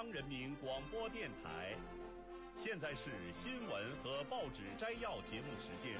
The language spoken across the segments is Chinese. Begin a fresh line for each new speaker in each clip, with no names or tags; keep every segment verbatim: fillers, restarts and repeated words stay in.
央人民广播电台。现在是新闻和报纸摘要节目时间。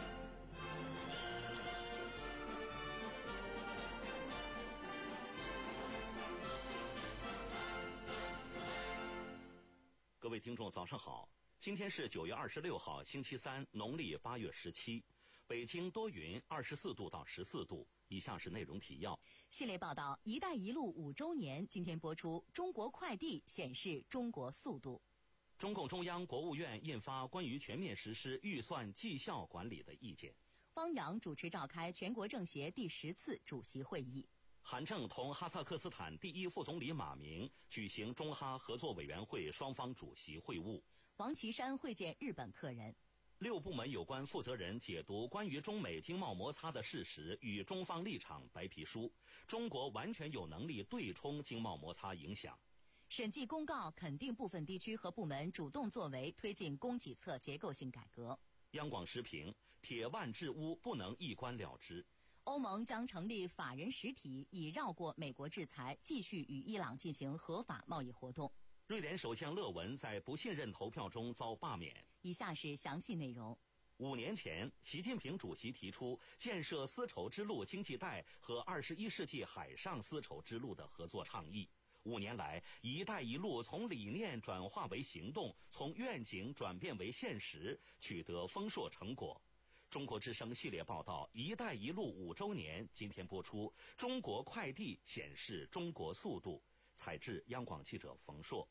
各位听众早上好，今天是九月二十六号星期三，农历八月十七，北京多云，二十四度到十四度。以下是内容提要。
系列报道：一带一路五周年今天播出，中国快递显示中国速度。
中共中央、国务院印发关于全面实施预算绩效管理的意见。
汪洋主持召开全国政协第十次主席会议。
韩正同哈萨克斯坦第一副总理马明举行中哈合作委员会双方主席会晤。
王岐山会见日本客人。
六部门有关负责人解读关于中美经贸摩擦的事实与中方立场白皮书，中国完全有能力对冲经贸摩擦影响。
审计公告肯定部分地区和部门主动作为，推进供给侧结构性改革。
央广时评：铁腕治污不能一关了之。
欧盟将成立法人实体，以绕过美国制裁，继续与伊朗进行合法贸易活动。
瑞典首相勒文在不信任投票中遭罢免。
以下是详细内容。
五年前，习近平主席提出建设丝绸之路经济带和二十一世纪海上丝绸之路的合作倡议。五年来，一带一路从理念转化为行动，从愿景转变为现实，取得丰硕成果。中国之声系列报道：一带一路五周年今天播出，中国快递显示中国速度。采制央广记者冯硕。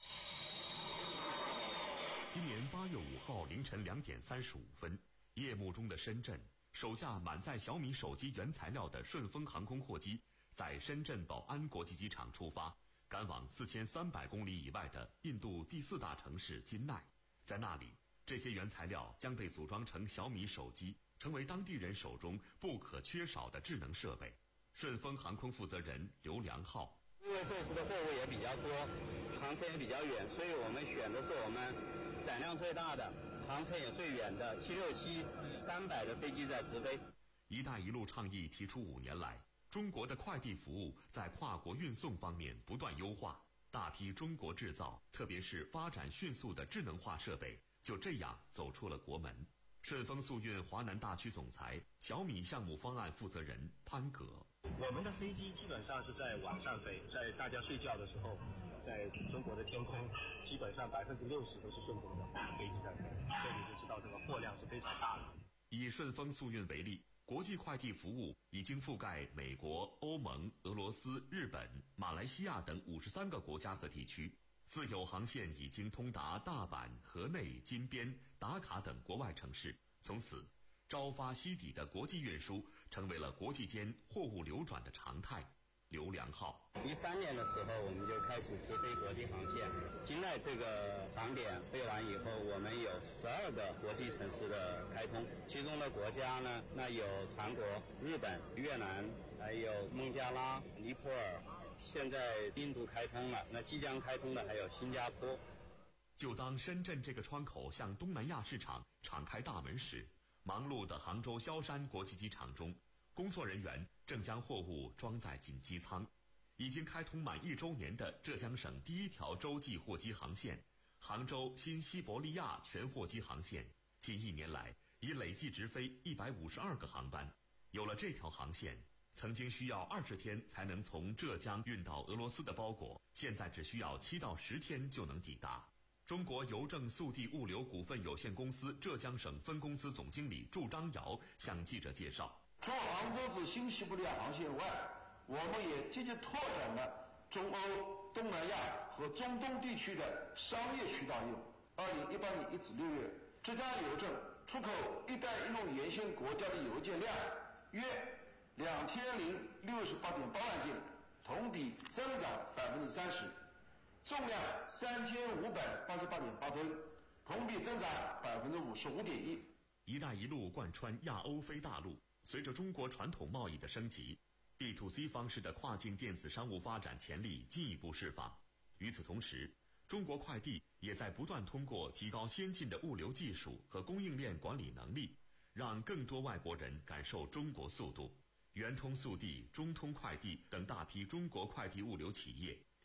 今年八月五号凌晨两点三十五分，夜幕中的深圳，首架满载小米手机原材料的顺丰航空货机在深圳宝安国际机场出发，赶往四千三百公里以外的印度第四大城市金奈。在那里，这些原材料将被组装成小米手机，成为当地人手中不可缺少的智能设备。顺丰航空负责人刘良浩：
因为这次的货物也比较多，航程也比较远，所以我们选的是我们载量最大的、航程也最远的七六七三百的飞机在直飞。
一带一路倡议提出五年来，中国的快递服务在跨国运送方面不断优化，大批中国制造，特别是发展迅速的智能化设备，就这样走出了国门。顺丰速运华南大区总裁、小米项目方案负责人潘格：
我们的飞机基本上是在晚上飞，在大家睡觉的时候，在中国的天空，基本上百分之六十都是顺丰的飞机在飞，所以你就知道这个货量是非常大的。
以顺丰速运为例，国际快递服务已经覆盖美国、欧盟、俄罗斯、日本、马来西亚等五十三个国家和地区。自有航线已经通达大阪、河内、金边、达卡等国外城市，从此朝发夕抵的国际运输成为了国际间货物流转的常态。刘良浩：
一三年的时候，我们就开始直飞国际航线。金奈这个航点飞完以后，我们有十二个国际城市的开通，其中的国家呢，那有韩国、日本、越南，还有孟加拉、尼泊尔。现在印度开通了，那即将开通的还有新加坡。
就当深圳这个窗口向东南亚市场敞开大门时，忙碌的杭州萧山国际机场中，工作人员正将货物装在紧机舱。已经开通满一周年的浙江省第一条洲际货机航线——杭州新西伯利亚全货机航线，近一年来已累计直飞一百五十二个航班。有了这条航线，曾经需要二十天才能从浙江运到俄罗斯的包裹，现在只需要七到十天就能抵达。中国邮政速递物流股份有限公司浙江省分公司总经理祝章尧向记者介绍：
除杭州至新西伯利亚航线外，我们也积极拓展了中欧、东南亚和中东地区的商业渠道业务。二零一八年一至六月，浙江邮政出口“一带一路”沿线国家的邮件量约两千零六十八点八万件，同比增长百分之三十，重量三千五百八十八点八吨，同比增长百分之五十五点一。
一带一路贯穿亚欧非大陆，随着中国传统贸易的升级， B to C 方式的跨境电子商务发展潜力进一步释放。与此同时，中国快递也在不断通过提高先进的物流技术和供应链管理能力，让更多外国人感受中国速度。圆通速递、中通快递等大批中国快递物流企业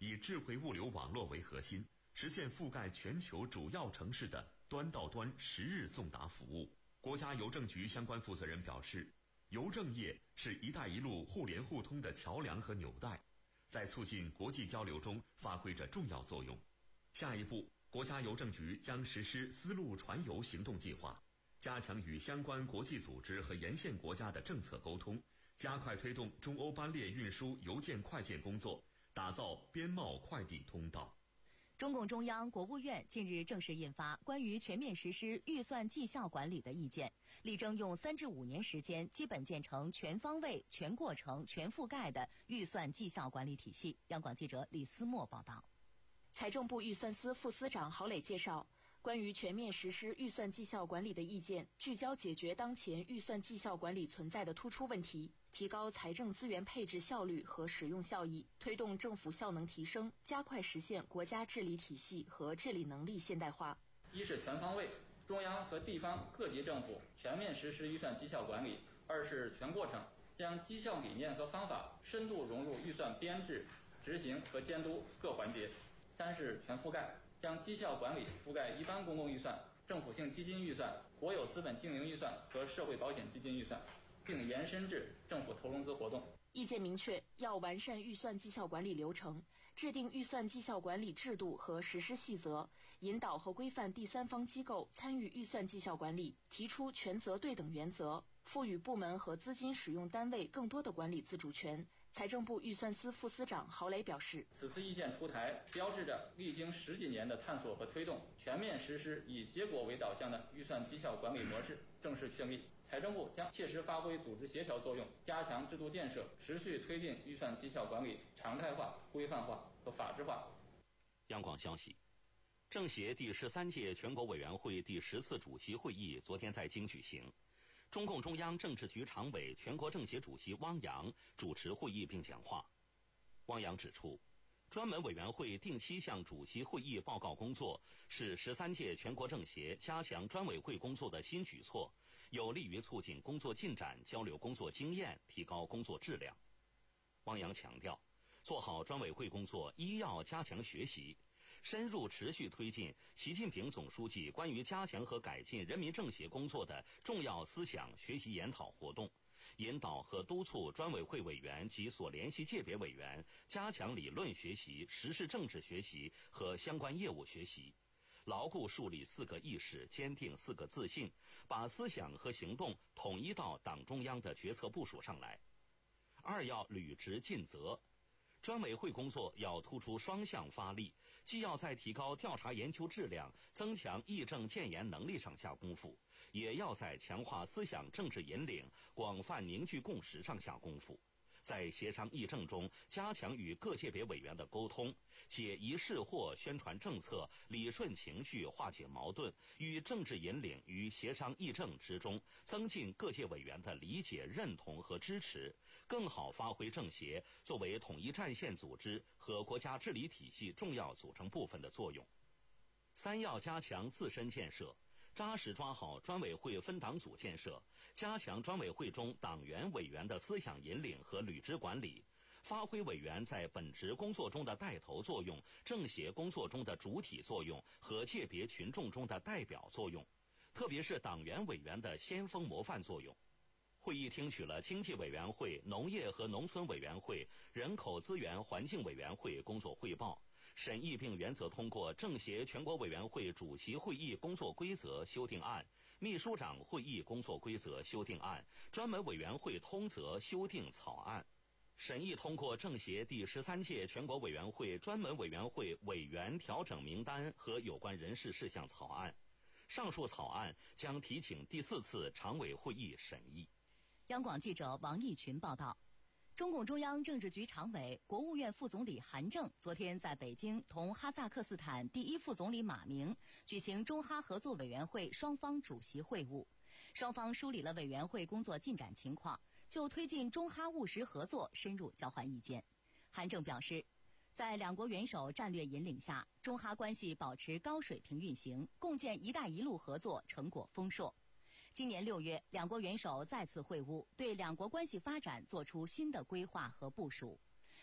以智慧物流网络为核心，实现覆盖全球主要城市的端到端十日送达服务。国家邮政局相关负责人表示，邮政业是一带一路互联互通的桥梁和纽带，在促进国际交流中发挥着重要作用。下一步，国家邮政局将实施丝路传邮行动计划，加强与相关国际组织和沿线国家的政策沟通，加快推动中欧班列运输邮件快件工作，打造边贸快递通道。
中共中央、国务院近日正式印发关于全面实施预算绩效管理的意见，力争用三至五年时间基本建成全方位、全过程、全覆盖的预算绩效管理体系。央广记者李思墨报道。
财政部预算司副司长郝磊介绍，关于全面实施预算绩效管理的意见，聚焦解决当前预算绩效管理存在的突出问题，提高财政资源配置效率和使用效益，推动政府效能提升，加快实现国家治理体系和治理能力现代化。
一是全方位，中央和地方各级政府全面实施预算绩效管理；二是全过程，将绩效理念和方法深度融入预算编制、执行和监督各环节；三是全覆盖，将绩效管理覆盖一般公共预算、政府性基金预算、国有资本经营预算和社会保险基金预算，并延伸至政府投融资活动。
意见明确，要完善预算绩效管理流程，制定预算绩效管理制度和实施细则，引导和规范第三方机构参与预算绩效管理，提出权责对等原则，赋予部门和资金使用单位更多的管理自主权。财政部预算司副司长郝磊表示，
此次意见出台，标志着历经十几年的探索和推动，全面实施以结果为导向的预算绩效管理模式正式确立。财政部将切实发挥组织协调作用，加强制度建设，持续推进预算绩效管理常态化、规范化和法治化。
央广消息，政协第十三届全国委员会第十次主席会议昨天在京举行。中共中央政治局常委、全国政协主席汪洋主持会议并讲话。汪洋指出，专门委员会定期向主席会议报告工作是十三届全国政协加强专委会工作的新举措，有利于促进工作进展、交流工作经验、提高工作质量。汪洋强调，做好专委会工作一要加强学习，深入持续推进习近平总书记关于加强和改进人民政协工作的重要思想学习研讨活动，引导和督促专委会委员及所联系界别委员加强理论学习、时事政治学习和相关业务学习，牢固树立四个意识，坚定四个自信，把思想和行动统一到党中央的决策部署上来。二要履职尽责，专委会工作要突出双向发力，既要在提高调查研究质量、增强议政建言能力上下功夫，也要在强化思想政治引领、广泛凝聚共识上下功夫。在协商议政中加强与各界别委员的沟通，解疑释惑，宣传政策，理顺情绪，化解矛盾，与政治引领于协商议政之中，增进各界委员的理解、认同和支持，更好发挥政协作为统一战线组织和国家治理体系重要组成部分的作用。三要加强自身建设，扎实抓好专委会分党组建设，加强专委会中党员委员的思想引领和履职管理，发挥委员在本职工作中的带头作用、政协工作中的主体作用和界别群众中的代表作用，特别是党员委员的先锋模范作用。会议听取了经济委员会、农业和农村委员会、人口资源环境委员会工作汇报，审议并原则通过政协全国委员会主席会议工作规则修订案、秘书长会议工作规则修订案、专门委员会通则修订草案。审议通过政协第十三届全国委员会专门委员会委员调整名单和有关人事事项草案。上述草案将提请第四次常委会议审议。
央广记者王义群报道。中共中央政治局常委、国务院副总理韩正昨天在北京同哈萨克斯坦第一副总理马明举行中哈合作委员会双方主席会晤，双方梳理了委员会工作进展情况，就推进中哈务实合作深入交换意见。韩正表示，在两国元首战略引领下，中哈关系保持高水平运行，共建“一带一路”合作成果丰硕。今年六月，两国元首再次会晤，对两国关系发展作出新的规划和部署。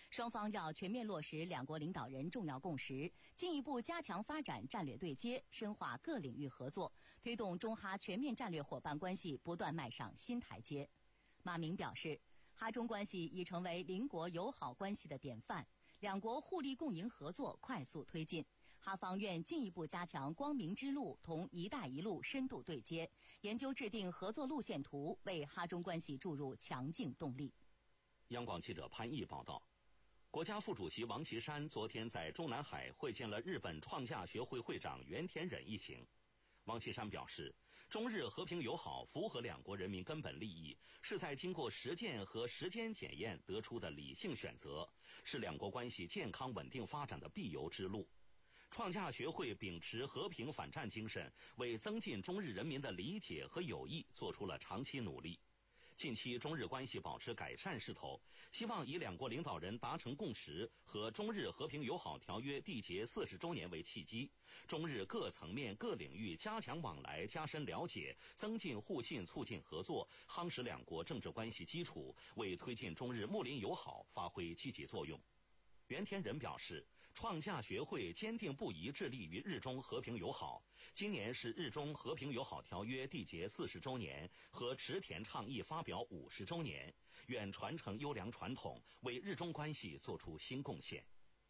双方要全面落实两国领导人重要共识，进一步加强发展战略对接，深化各领域合作，推动中哈全面战略伙伴关系不断迈上新台阶。马明表示，哈中关系已成为邻国友好关系的典范，两国互利共赢合作快速推进。哈方愿进一步加强光明之路同“一带一路”深度对接，研究制定合作路线图，为哈中关系注入强劲动力。
央广记者潘毅报道，国家副主席王岐山昨天在中南海会见了日本创价学会会长原田忍一行。王岐山表示，中日和平友好符合两国人民根本利益，是在经过实践和时间检验得出的理性选择，是两国关系健康稳定发展的必由之路。创价学会秉持和平反战精神，为增进中日人民的理解和友谊做出了长期努力。近期中日关系保持改善势头，希望以两国领导人达成共识和中日和平友好条约缔结四十周年为契机，中日各层面各领域加强往来，加深了解，增进互信，促进合作，夯实两国政治关系基础，为推进中日睦邻友好发挥积极作用。原田忍表示，创价学会坚定不移致力于日中和平友好。今年是日中和平友好条约缔结四十周年和池田倡议发表五十周年，愿传承优良传统，为日中关系做出新贡献。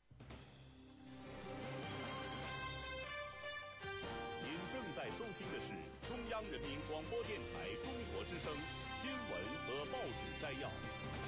您正在收听的是中央人民广播电台中国之声新闻和报纸摘要。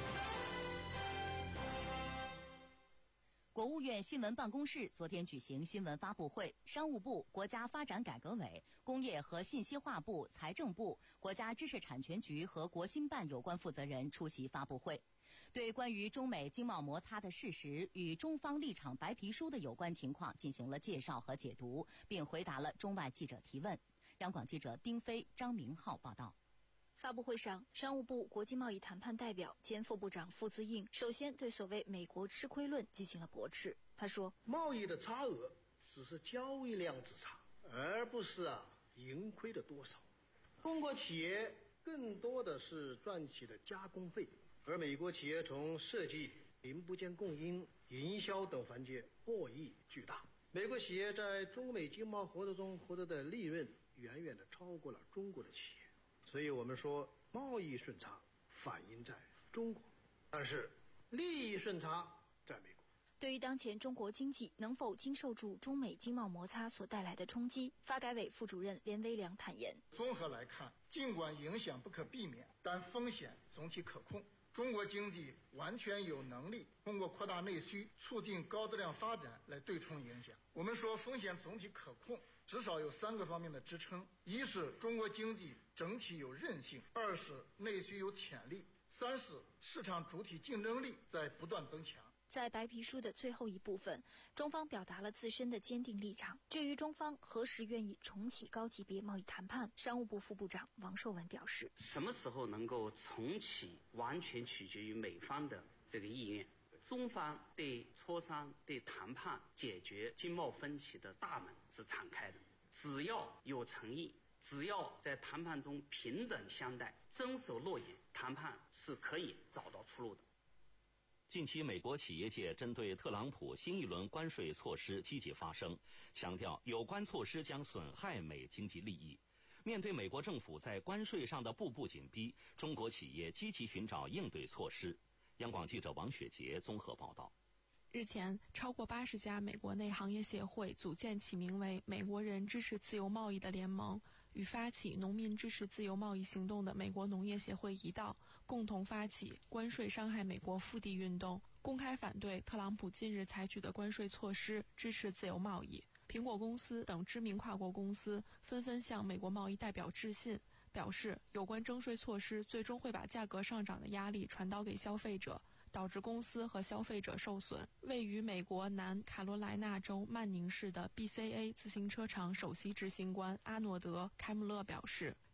国务院新闻办公室昨天举行新闻发布会，商务部、国家发展改革委、工业和信息化部、财政部、国家知识产权局和国新办有关负责人出席发布会，对关于中美经贸摩擦的事实与中方立场白皮书的有关情况进行了介绍和解读，并回答了中外记者提问。央广记者丁飞、张明浩报道。
发布会上，商务部国际贸易谈判代表兼副部长傅自应首先对所谓美国吃亏论进行了驳斥。他说，
贸易的差额只是交易量之差，而不是啊盈亏的多少。中国企业更多的是赚取的加工费，而美国企业从设计、零部件供应、营销等环节获益巨大。美国企业在中美经贸合作中获得的利润远远的超过了中国的企业。所以我们说，贸易顺差反映在中国，但是利益顺差在美国。
对于当前中国经济能否经受住中美经贸摩擦所带来的冲击，发改委副主任连威良坦言，
综合来看，尽管影响不可避免，但风险总体可控。中国经济完全有能力通过扩大内需、促进高质量发展来对冲影响。我们说风险总体可控，至少有三个方面的支撑：一是中国经济整体有韧性，二是内需有潜力，三是市场主体竞争力在不断增强。
在白皮书的最后一部分，中方表达了自身的坚定立场。至于中方何时愿意重启高级别贸易谈判，商务部副部长王受文表示，
什么时候能够重启，完全取决于美方的这个意愿。中方对磋商、对谈判、解决经贸分歧的大门是敞开的，只要有诚意，只要在谈判中平等相待，遵守诺言，谈判是可以找到出路的。
近期，美国企业界针对特朗普新一轮关税措施积极发声，强调有关措施将损害美经济利益。面对美国政府在关税上的步步紧逼，中国企业积极寻找应对措施。央广记者王雪杰综合报道。
日前，超过八十家美国内行业协会组建起名为“美国人支持自由贸易”的联盟，与发起农民支持自由贸易行动的美国农业协会一道，共同发起关税伤害美国腹地运动，公开反对特朗普近日采取的关税措施，支持自由贸易。苹果公司等知名跨国公司纷纷向美国贸易代表致信，表示有关征税措施最终会把价格上涨的压力传导给消费者，导致公司和消费者受损。位于美国南卡罗来纳州曼宁市的 B C A 自行车厂首席执行官阿诺德·开姆勒表示，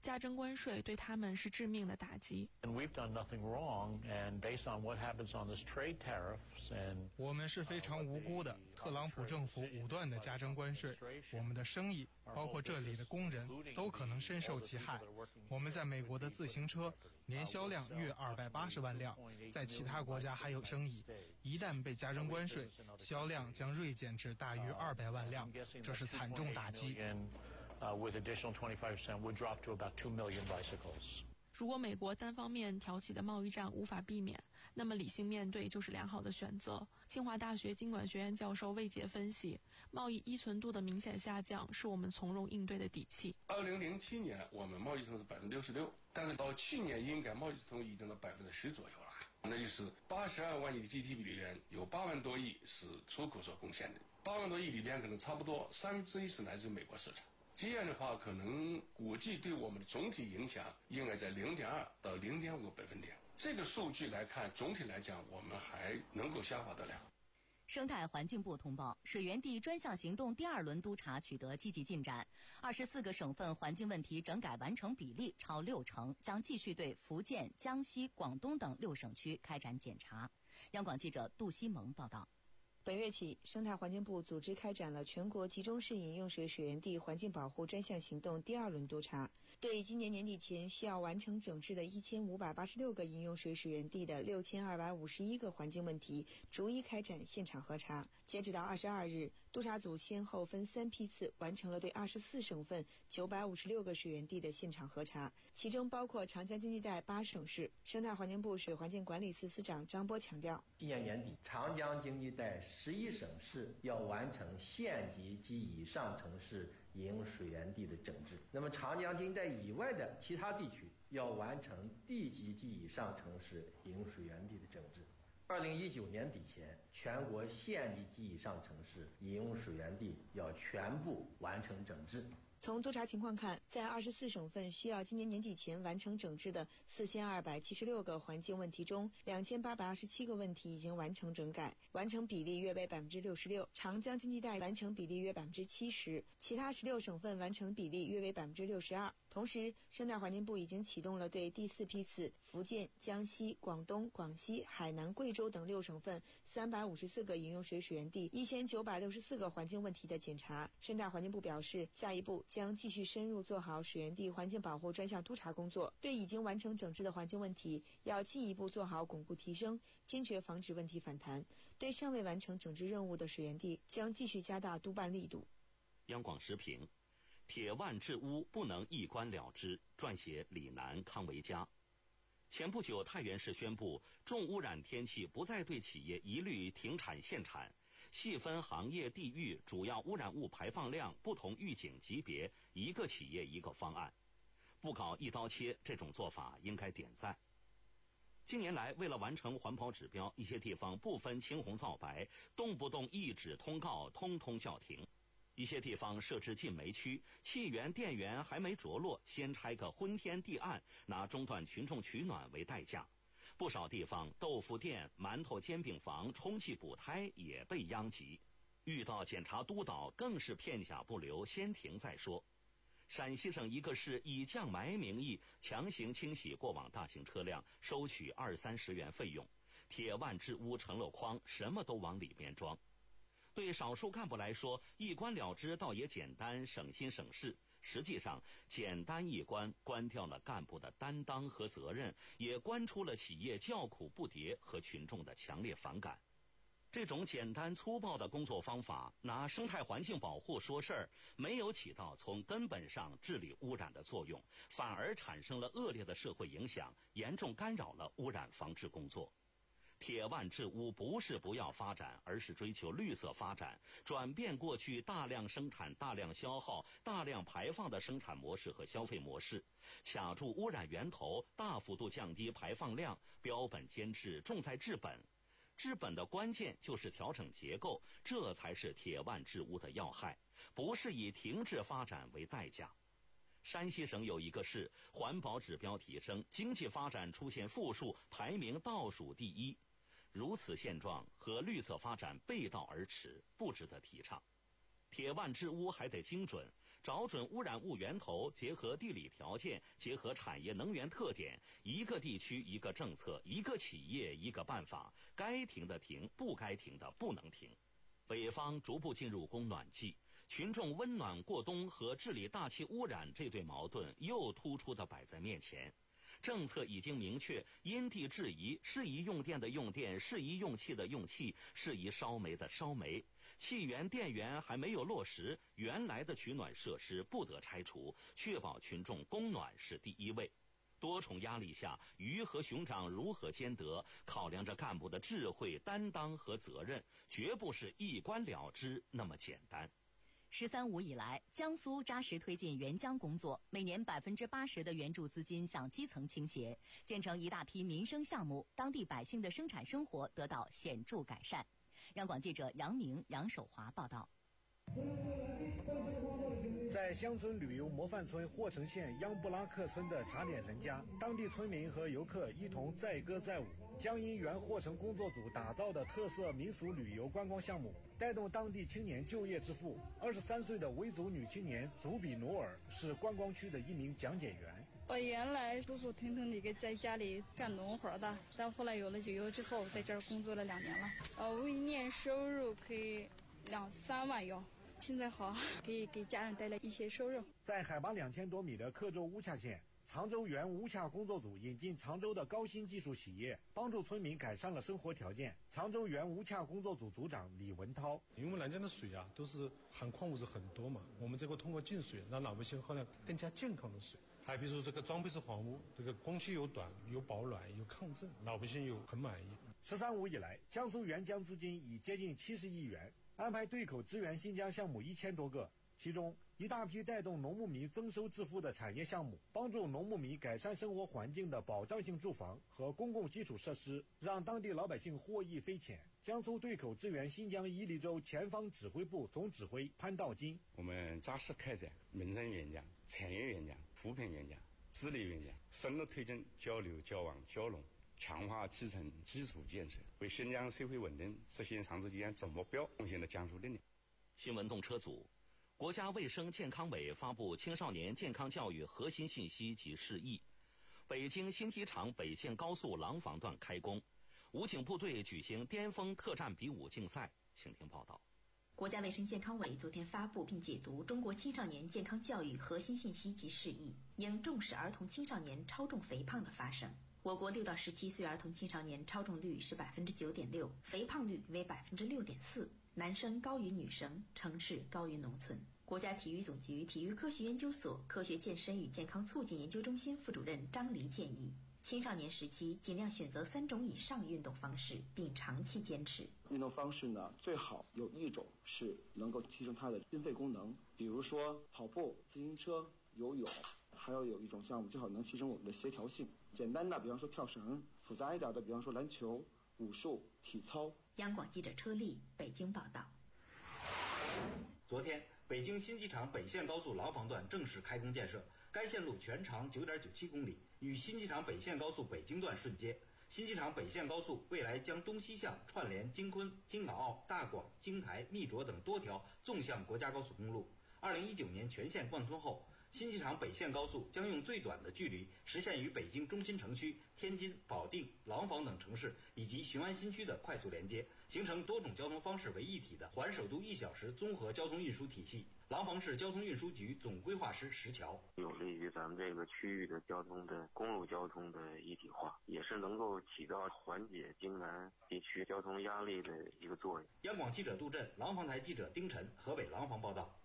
加征关税对他们是致命的打击。
我们是非常无辜的，特朗普政府武断地加征关税，我们的生意，包括这里的工人，都可能深受其害。我们在美国的自行车年销量约二百八十万辆，在其他国家还有生意，一旦被加征关税，销量将锐减至大约二百万辆，这是惨重打击。
如果美国单方面挑起的贸易战无法避免，那么理性面对就是良好的选择。清华大学经管学院教授魏杰分析，贸易依存度的明显下降是我们从容应对的底气。
二零零七年我们贸易顺是百分之六十六，但是到去年应该贸易顺已经到百分之十左右了，那就是八十二万亿的 G D P 里边有八万多亿是出口所贡献的，八万多亿里边可能差不多三分之一是来自美国市场。这样的话，可能估计对我们的总体影响应该在零点二到零点五个百分点。这个数据来看，总体来讲，我们还能够消化得了。
生态环境部通报，水源地专项行动第二轮督查取得积极进展，二十四个省份环境问题整改完成比例超六成，将继续对福建、江西、广东等六省区开展检查。央广记者杜西蒙报道。
本月起，生态环境部组织开展了全国集中式饮用水水源地环境保护专项行动第二轮督查，对今年年底前需要完成整治的一千五百八十六个饮用水水源地的六千二百五十一个环境问题，逐一开展现场核查。截止到二十二日，督查组先后分三批次完成了对二十四省份九百五十六个水源地的现场核查，其中包括长江经济带八省市。生态环境部水环境管理司司长张波强调，
今年年底，长江经济带十一省市要完成县级及以上城市饮用水源地的整治，那么长江经济带以外的其他地区要完成地级及以上城市饮用水源地的整治。二零一九年底前，全国县级及以上城市饮用水源地要全部完成整治。
从督查情况看，在二十四省份需要今年年底前完成整治的四千二百七十六个环境问题中，两千八百二十七个问题已经完成整改，完成比例约为百分之六十六。长江经济带完成比例约百分之七十，其他十六省份完成比例约为百分之六十二。同时，生态环境部已经启动了对第四批次福建、江西、广东、广西、海南、贵州等六省份三百五十四个饮用水水源地一千九百六十四个环境问题的检查。生态环境部表示，下一步将继续深入做好水源地环境保护专项督查工作，对已经完成整治的环境问题，要进一步做好巩固提升，坚决防止问题反弹。对尚未完成整治任务的水源地，将继续加大督办力度。
央广时评：铁腕治污不能一关了之，撰写李楠、康维佳。前不久，太原市宣布，重污染天气不再对企业一律停产限产，细分行业地域主要污染物排放量不同预警级别，一个企业一个方案，不搞一刀切，这种做法应该点赞。近年来，为了完成环保指标，一些地方不分青红皂白，动不动一纸通告，通通叫停。一些地方设置禁煤区，气源电源还没着落，先拆个昏天地暗，拿中断群众取暖为代价。不少地方豆腐店、馒头煎饼房、充气补胎也被殃及。遇到检查督导，更是片甲不留，先停再说。陕西省一个市以降霾名义强行清洗过往大型车辆，收取二三十元费用，铁腕治污成了筐，什么都往里面装。对少数干部来说，一关了之倒也简单，省心省事。实际上，简单一关，关掉了干部的担当和责任，也关出了企业叫苦不迭和群众的强烈反感。这种简单粗暴的工作方法，拿生态环境保护说事儿，没有起到从根本上治理污染的作用，反而产生了恶劣的社会影响，严重干扰了污染防治工作。铁腕治污不是不要发展，而是追求绿色发展，转变过去大量生产、大量消耗、大量排放的生产模式和消费模式，卡住污染源头，大幅度降低排放量，标本兼治，重在治本。治本的关键就是调整结构，这才是铁腕治污的要害，不是以停滞发展为代价。山西省有一个市，环保指标提升，经济发展出现负数，排名倒数第一。如此现状和绿色发展背道而驰，不值得提倡。 铁腕治污还得精准，找准污染物源头，结合地理条件，结合产业能源特点，一个地区一个政策，一个企业一个办法，该停的停，不该停的不能停。北方逐步进入供暖季，群众温暖过冬和治理大气污染这对矛盾又突出地摆在面前。政策已经明确，因地制宜，适宜用电的用电，适宜用气的用气，适宜烧煤的烧煤。气源、电源还没有落实，原来的取暖设施不得拆除，确保群众供暖是第一位。多重压力下，鱼和熊掌如何兼得？考量着干部的智慧、担当和责任，绝不是一关了之那么简单。
十三五以来，江苏扎实推进援疆工作，每年百分之八十的援助资金向基层倾斜，建成一大批民生项目，当地百姓的生产生活得到显著改善。央广记者杨明、杨守华报道。
在乡村旅游模范村霍城县央布拉克村的茶点人家，当地村民和游客一同载歌载舞，将因援霍城工作组打造的特色民俗旅游观光项目，带动当地青年就业致富。二十三岁的维族女青年祖比努尔是观光区的一名讲解员。
我原来普普通通的一个在家里干农活的，但后来有了旅游之后，在这儿工作了两年了。呃，我一年收入可以两三万哟。现在好，可以给家人带来一些收入。
在海拔两千多米的克州乌恰县，常州原乌恰工作组引进常州的高新技术企业，帮助村民改善了生活条件。常州原乌恰工作组组长李文涛：
因为我们南疆的水啊，都是含矿物质很多嘛，我们这个通过净水让老百姓喝了更加健康的水。还比如说这个装备是黄污，这个工期又短，有保暖，有抗震，老百姓又很满意。
十三五以来，江苏援疆资金已接近七十亿元。安排对口支援新疆项目一千多个，其中一大批带动农牧民增收致富的产业项目，帮助农牧民改善生活环境的保障性住房和公共基础设施，让当地老百姓获益匪浅。江苏对口支援新疆伊犁州前方指挥部总指挥潘道金：
我们扎实开展民生援疆、产业援疆、扶贫援疆、治理援疆，深入推进交流、交往、交融，强化基层基础建设，为新疆社会稳定实现长治久安总目标贡献了江苏力量。
新闻动车组，国家卫生健康委发布青少年健康教育核心信息及示意。北京新机场北线高速廊坊段开工，武警部队举行巅峰特战比武竞赛。请听报道。
国家卫生健康委昨天发布并解读《中国青少年健康教育核心信息及示意》，应重视儿童青少年超重肥胖的发生。我国六到十七岁儿童青少年超重率是百分之九点六，肥胖率为百分之六点四，男生高于女生，城市高于农村。国家体育总局体育科学研究所科学健身与健康促进研究中心副主任张黎建议，青少年时期尽量选择三种以上运动方式，并长期坚持。
运动方式呢，最好有一种是能够提升他的心肺功能，比如说跑步、自行车、游泳。还要有一种项目最好能提升我们的协调性，简单的比方说跳绳，复杂一点的比方说篮球、武术、体操。
央广记者车丽北京报道。
昨天，北京新机场北线高速廊坊段正式开工建设，该线路全长 九点九七公里，与新机场北线高速北京段顺接。新机场北线高速未来将东西向串联京昆、京港澳、大广、京台、密涿等多条纵向国家高速公路。二零一九年全线贯通后，新机场北线高速将用最短的距离实现与北京中心城区、天津、保定、廊坊等城市以及雄安新区的快速连接，形成多种交通方式为一体的环首都一小时综合交通运输体系。廊坊市交通运输局总规划师石桥：
有利于咱们这个区域的交通的公路交通的一体化，也是能够起到缓解京南地区交通压力的一个作用。
央广记者杜振，廊坊台记者丁晨，河北廊坊报道。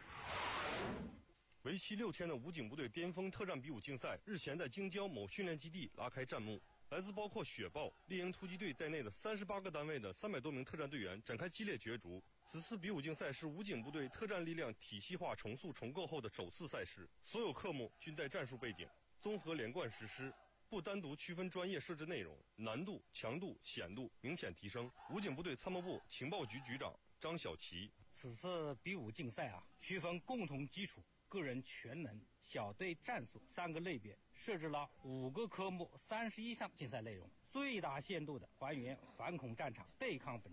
为期六天的武警部队巅峰特战比武竞赛日前在京郊某训练基地拉开战幕，来自包括雪豹、猎鹰突击队在内的三十八个单位的三百多名特战队员展开激烈角逐。此次比武竞赛是武警部队特战力量体系化重塑重构后的首次赛事，所有科目均带战术背景，综合连贯实施，不单独区分专业设置内容，难度、强度、险度明显提升。武警部队参谋部情报局局长张小奇：
此次比武竞赛啊，区分共同基础、个人全能、小队战术三个类别，设置了五个科目、三十一项竞赛内容，最大限度地还原反恐战场对抗本质，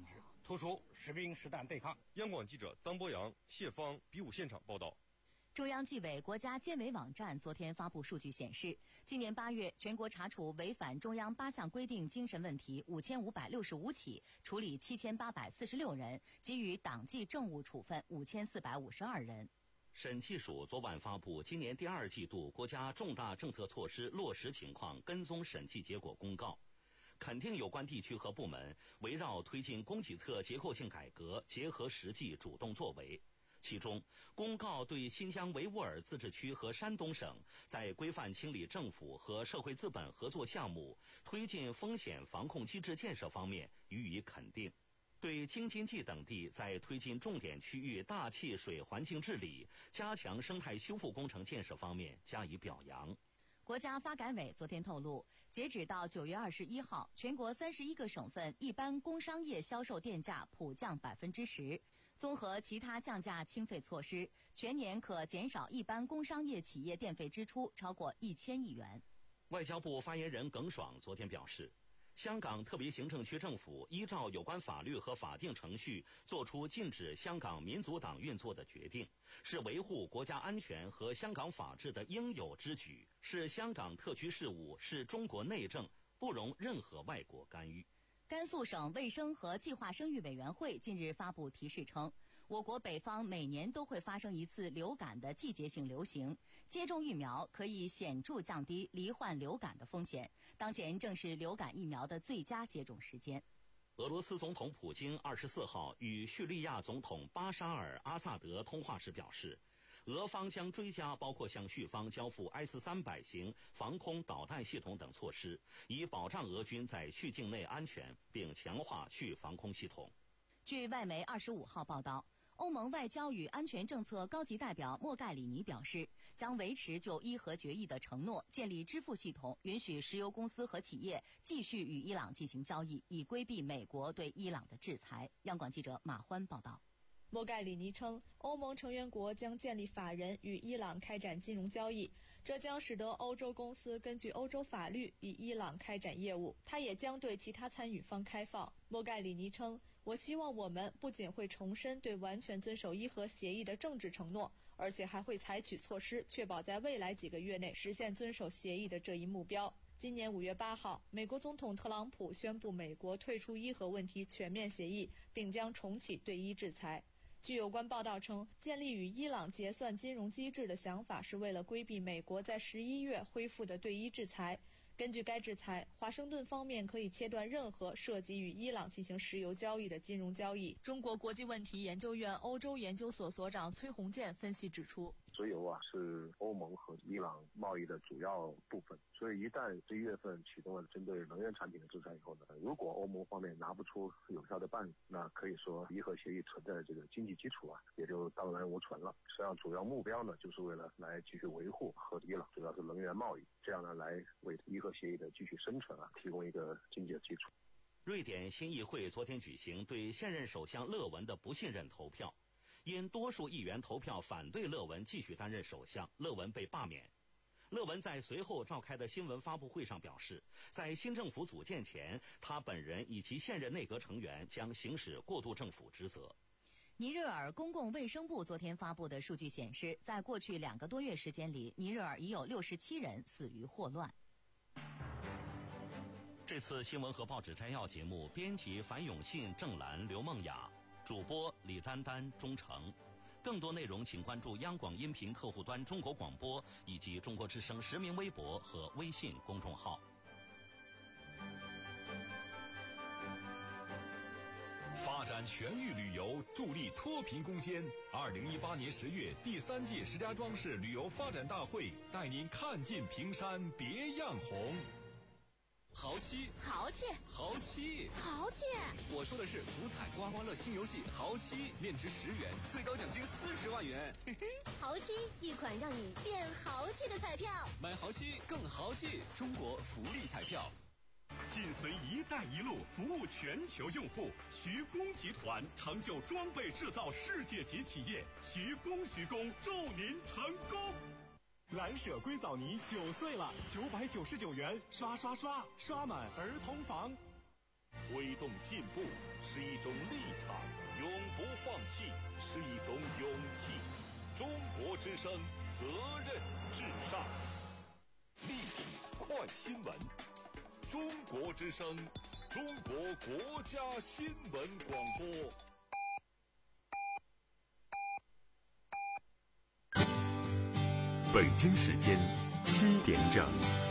突出实兵实弹对抗。
央广记者张博洋、谢芳比武现场报道。
中央纪委国家监委网站昨天发布数据显示，今年八月，全国查处违反中央八项规定精神问题五千五百六十五起，处理七千八百四十六人，给予党纪政务处分五千四百五十二人。
审计署昨晚发布今年第二季度国家重大政策措施落实情况跟踪审计结果公告，肯定有关地区和部门围绕推进供给侧结构性改革，结合实际主动作为。其中，公告对新疆维吾尔自治区和山东省在规范清理政府和社会资本合作项目、推进风险防控机制建设方面予以肯定；对京津冀等地在推进重点区域大气水环境治理、加强生态修复工程建设方面加以表扬。
国家发改委昨天透露，截止到九月二十一号，全国三十一个省份一般工商业销售电价普降百分之十。综合其他降价清费措施，全年可减少一般工商业企业电费支出超过一千亿元。
外交部发言人耿爽昨天表示，香港特别行政区政府依照有关法律和法定程序作出禁止香港民族党运作的决定，是维护国家安全和香港法治的应有之举，是香港特区事务，是中国内政，不容任何外国干预。
甘肃省卫生和计划生育委员会近日发布提示称，我国北方每年都会发生一次流感的季节性流行，接种疫苗可以显著降低罹患流感的风险，当前正是流感疫苗的最佳接种时间。
俄罗斯总统普京二十四号与叙利亚总统巴沙尔·阿萨德通话时表示，俄方将追加包括向叙方交付 S 三百 型防空导弹系统等措施，以保障俄军在叙境内安全，并强化叙防空系统。
据外媒二十五号报道，欧盟外交与安全政策高级代表莫盖里尼表示，将维持就伊核决议的承诺，建立支付系统，允许石油公司和企业继续与伊朗进行交易，以规避美国对伊朗的制裁。央广记者马欢报道。
莫盖里尼称，欧盟成员国将建立法人与伊朗开展金融交易，这将使得欧洲公司根据欧洲法律与伊朗开展业务。他也将对其他参与方开放。莫盖里尼称，我希望我们不仅会重申对完全遵守伊核协议的政治承诺，而且还会采取措施，确保在未来几个月内实现遵守协议的这一目标。今年五月八号，美国总统特朗普宣布美国退出伊核问题全面协议，并将重启对伊制裁。据有关报道称，建立与伊朗结算金融机制的想法是为了规避美国在十一月恢复的对伊制裁。根据该制裁，华盛顿方面可以切断任何涉及与伊朗进行石油交易的金融交易。中国国际问题研究院欧洲研究所所长崔洪建分析指出，
石油啊是欧盟和伊朗贸易的主要部分，所以一旦十一月份启动了针对能源产品的制裁以后呢，如果欧盟方面拿不出有效的办法，那可以说伊核协议存在的这个经济基础啊也就荡然无存了。实际上主要目标呢就是为了来继续维护和伊朗主要是能源贸易，这样呢来为伊核协议的继续生存啊提供一个经济的基础。
瑞典新议会昨天举行对现任首相勒文的不信任投票，因多数议员投票反对勒文继续担任首相，勒文被罢免。勒文在随后召开的新闻发布会上表示，在新政府组建前，他本人以及现任内阁成员将行使过渡政府职责。
尼日尔公共卫生部昨天发布的数据显示，在过去两个多月时间里，尼日尔已有六十七人死于霍乱。
这次新闻和报纸摘要节目，编辑樊永信、郑兰、刘梦雅，主播李丹丹、钟诚。更多内容请关注央广音频客户端中国广播以及中国之声实名微博和微信公众号。
发展全域旅游，助力脱贫攻坚。二零一八年十月，第三届石家庄市旅游发展大会带您看尽平山别样红。
豪七，
豪气，
豪七，
豪气！
我说的是福彩刮刮乐新游戏豪七，面值十元，最高奖金四十万元。嘿嘿，
豪七，一款让你变豪气的彩票。
买豪七更豪气，中国福利彩票。
紧随“一带一路”，服务全球用户。徐工集团成就装备制造世界级企业，徐工徐工祝您成功。
蓝舍硅藻泥九岁了，九百九十九元，刷刷刷刷满儿童房。
推动进步， 是一种立场，永不放弃是一种勇气。中国之声，责任至上。立体快新闻，中国之声，中国国家新闻广播。
北京时间七点整。